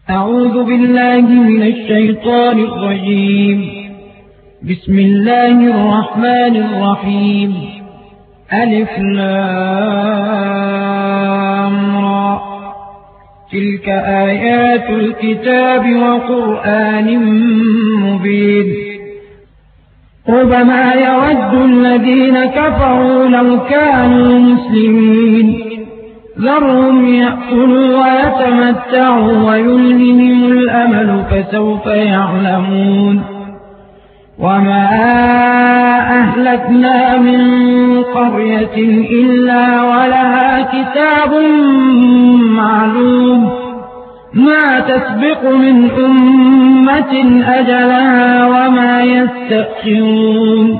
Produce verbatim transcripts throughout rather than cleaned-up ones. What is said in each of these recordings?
أعوذ بالله من الشيطان الرجيم. بسم الله الرحمن الرحيم. ألف لام را. تلك آيات الكتاب وقرآن مبين. ربما يود الذين كفروا لو كانوا مسلمين. ذرهم يأكلوا ويتمتعوا ويلههم الأمل فسوف يعلمون. وما أهلكنا من قرية إلا ولها كتاب معلوم ما تسبق من أمة أجلها وما يستأخرون.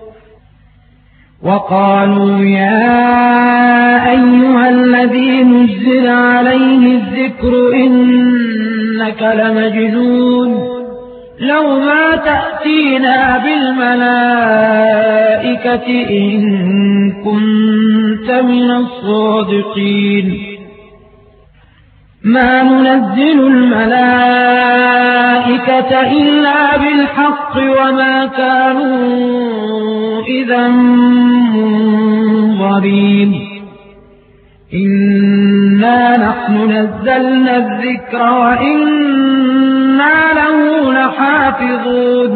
وقالوا يا أيها الذي نزل عليه الذكر إنك لمجنون لو ما تأتينا بالملائكة إن كنت من الصادقين. ما ننزل الملائكة إلا بالحق وما كانوا إذا منظرين. إنا نحن نزلنا الذكر وإنا له لحافظون.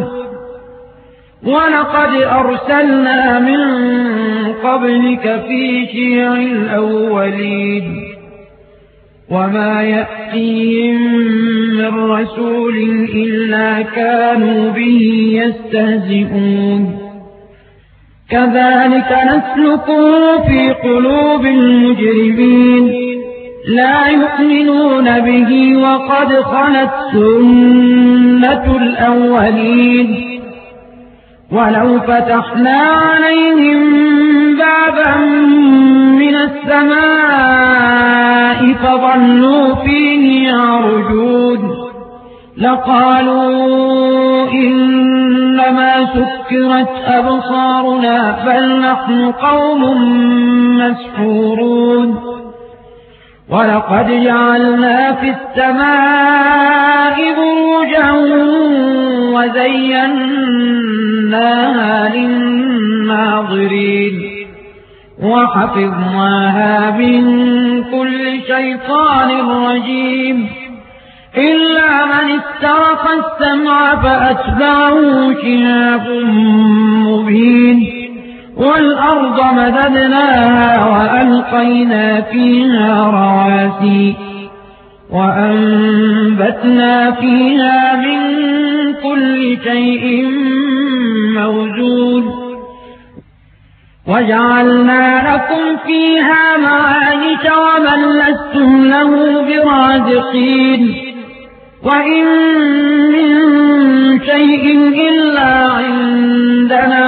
ولقد أرسلنا من قبلك في شيع الأولين وما يأتيهم من رسول إلا كانوا به يستهزئون. كذلك نسلكه في قلوب المجرمين لا يؤمنون به وقد خلت سنة الأولين. ولو فتحنا عليهم بابا من السماء فظلوا فيه يعرجون لقالوا إنما سكرت أبصارنا بل نحن قوم مسحورون. ولقد جعلنا في السماء بروجا وزيناها للناظرين وحفظناها من كل شيطان رجيم إلا من استرق السمع فأتبعه شهاب مبين. والأرض مددناها وألقينا فيها رواسي وأنبتنا فيها من كل شيء موزون وجعلنا لكم فيها معايش ومن لستم له برازقين. وإن من شيء إلا عندنا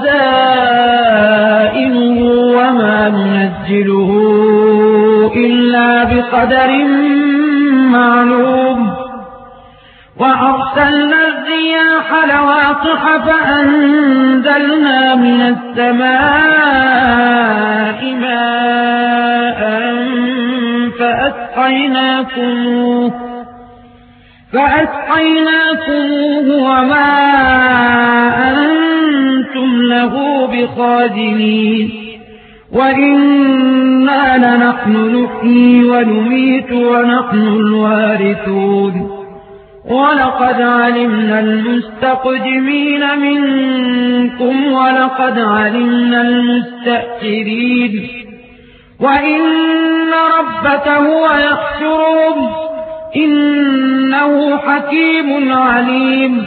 خزائنه وما ننزله إلا بقدر معلوم. وأرسلنا الرياح لواقح فأنزلنا من السماء ماء فأسقيناكموه فأسقيناكموه وما أنتم له بخازنين. وإنا لنحن نحيي ونميت ونحن الوارثون. ولقد علمنا المستقدمين منكم ولقد علمنا المستأخرين. وإن ربك هو يحشرهم إنه حكيم عليم.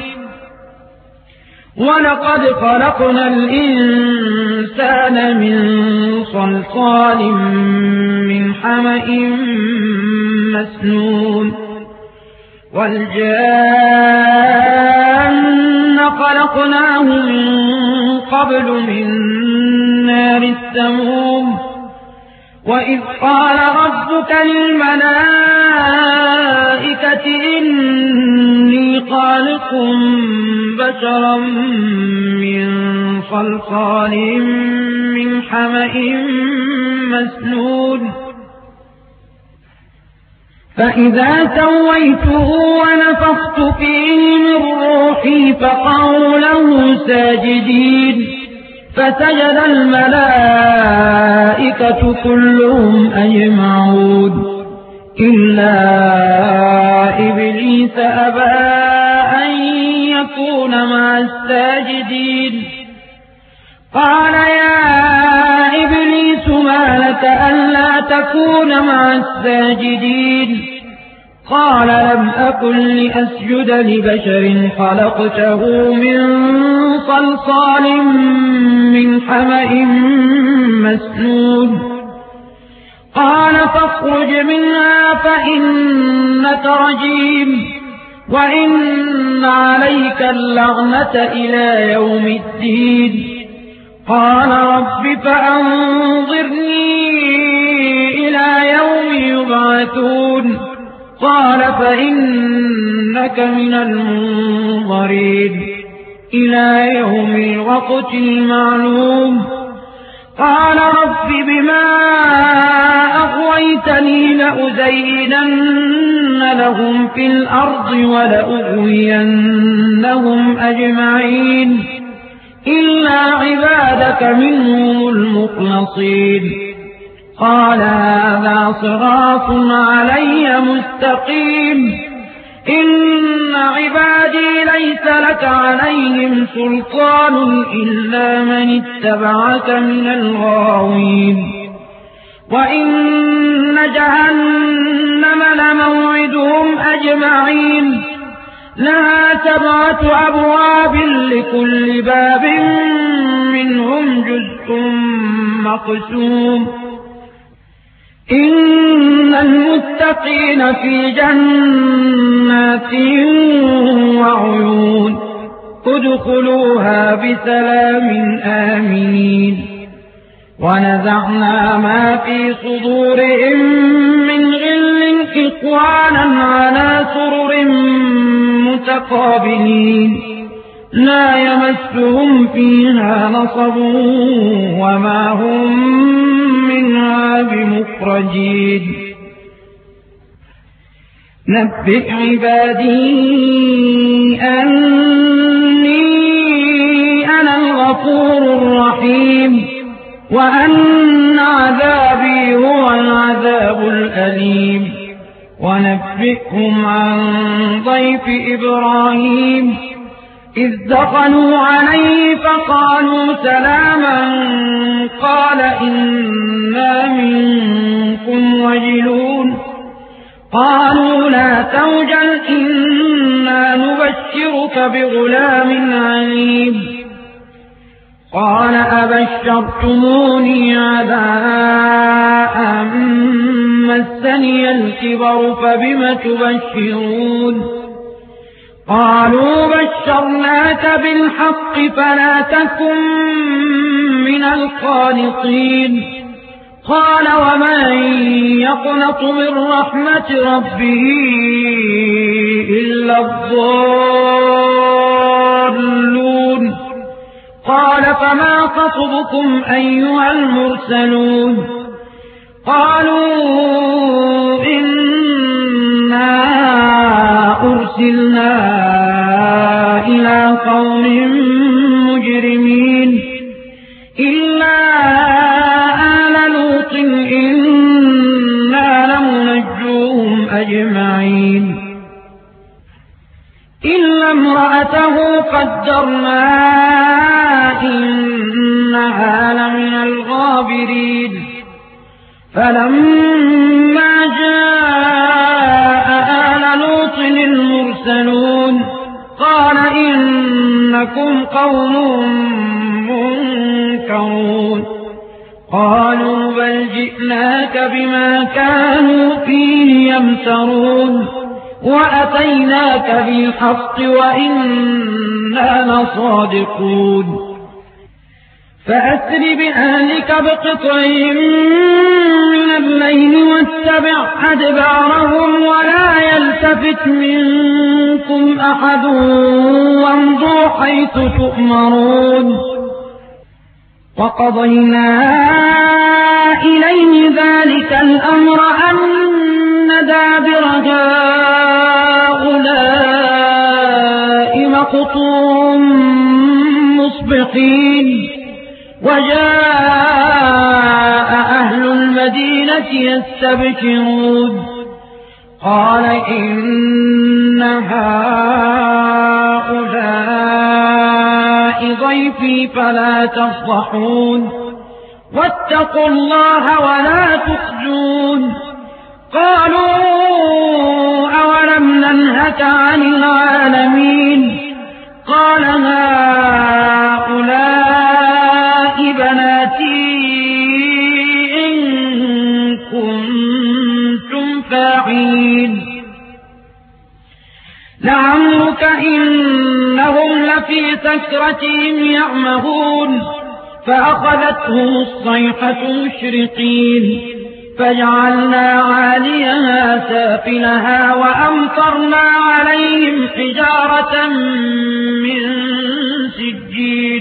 ولقد خلقنا الإنسان من صلصال من حمأ مسنون والجان خلقناه من قبل من نار السموم. وإذ قال ربك للملائكة إني خالق بشرا من صلصال من حمأ مسنون فإذا سويته ونفخت فيه من روحي فقعوا له ساجدين فسجد الملائكة كلهم أجمعون إلا إبليس أبى أن يكون مع الساجدين قال يا إبليس ما لك ألا تكون مع الساجدين قال لم أكن لأسجد لبشر خلقته من صلصال من حمأ مسنون قال فاخرج منها فإنك رجيم وإن عليك اللعنة إلى يوم الدين قال رب فأنظرني إلى يوم يبعثون قال فإنك من المنظرين إلى يوم الوقت المعلوم قال رب بما أغويتني لأزينن لهم في الأرض ولأغوينهم أجمعين إلا عبادك منهم المخلصين قال هذا صراط علي مستقيم إن عبادي ليس لك عليهم سلطان إلا من اتبعك من الغاوين وإن جهنم لموعدهم أجمعين لها سبعة أبواب لكل باب منهم جزء مقسوم إن المتقين في جنات وعيون ادخلوها بسلام آمين ونزعنا ما في صدورهم من غل إخوانا على سرر متقابلين لا يمسهم فيها نصب وما هم منها بمخرجين نبئ عبادي أني أنا الغفور الرحيم وأن عذابي هو العذاب الأليم ونبئهم عن ضيف إبراهيم إذ دخلوا عليه فقالوا سلاما قال إنا منكم وجلون قالوا لا توجل إنا نبشرك بغلام عليم قال أبشرتموني على أن مسني الكبر فبم تبشرون قالوا بشرناك بالحق فلا تكن من القانطين قال ومن يقنط من رحمة ربه إلا الضالون قال فما خطبكم أيها المرسلون قالوا إنا أرسلنا إلى قوم مجرمين إلا آل لوط إنا لمنجوهم أجمعين إلا امرأته قدرنا إنها لمن الغابرين فلما جاء آل لوط المرسلون قال إنكم قوم منكرون قالوا بل جئناك بما كانوا فيه يمترون وأتيناك بالحق وإنا لصادقون فأسر بأهلك بقطع من الليل واتبع أدبارهم ولا يلتفت منكم أحد وامضوا حيث تؤمرون وقضينا إليه ذلك الأمر أن دابر قطوم مصبحين وجاء أهل المدينة يستبشرون قال إن هؤلاء ضيفي فلا تفضحون واتقوا الله ولا تخزون قالوا أولم ننهك عن العالمين قال هؤلاء بناتي إن كنتم فاعلين لعمرك إنهم لفي سكرتهم يعمهون فأخذتهم الصيحة مشرقين فجعلنا عاليها سافلها وأمطرنا عليهم حجارة من سجيل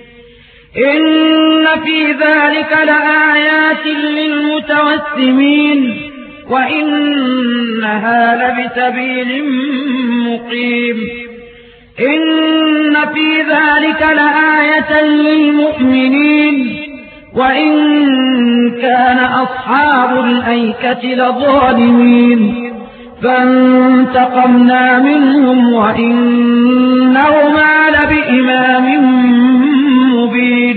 إن في ذلك لآيات للمتوسمين وإنها لبسبيل مقيم إن في ذلك لآية للمؤمنين وإن كان أصحاب الأيكة لظالمين فانتقمنا منهم وإنهما لبإمام مبين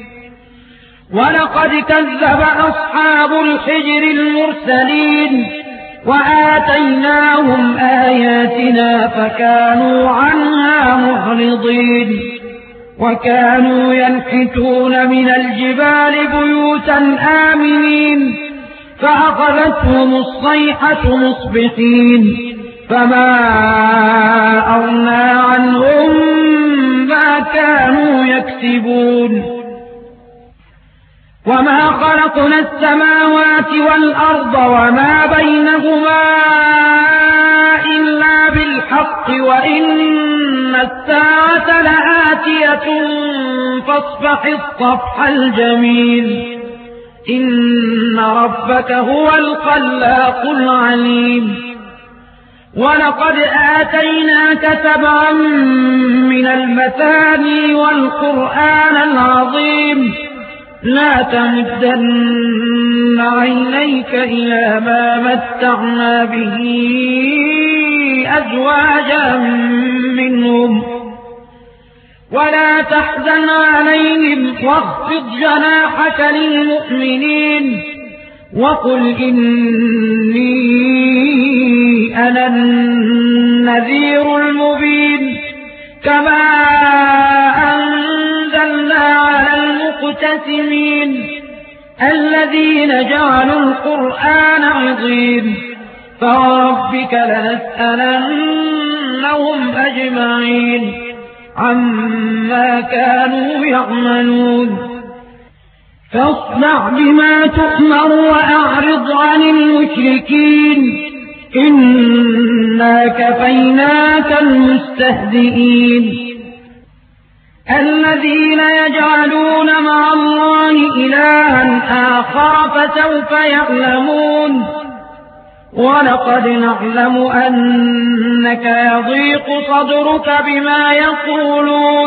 ولقد كذب أصحاب الحجر المرسلين وآتيناهم آياتنا فكانوا عنها معرضين وكانوا ينحتون من الجبال بيوتا آمنين فأخذتهم الصيحة مصبحين فما أغنى عنهم ما كانوا يكسبون وما خلقنا السماوات والأرض وما بينهما إلا بالحق وإن الساعة لآتية فاصفح الصفح الجميل إن ربك هو الخلاق العليم ولقد آتيناك سبعا من المثاني والقرآن العظيم لا تمدن عينيك إلى ما متعنا به أزواجا منهم ولا تحزن عليهم واخفض جناحك للمؤمنين وقل إني أنا النذير المبين كما أنزلنا على المقتسمين الذين جعلوا القرآن عظيم فوربك لنسألنهم أجمعين عما كانوا يعملون فاصدع بما تؤمر وأعرض عن المشركين إنا كفيناك المستهزئين الذين يجعلون مع الله إلها آخر فسوف يعلمون ولقد نعلم أنك يضيق صدرك بما يقولون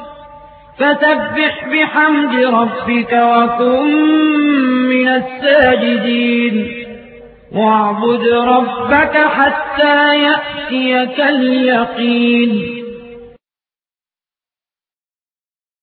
فسبح بحمد ربك وكن من الساجدين واعبد ربك حتى يأتيك اليقين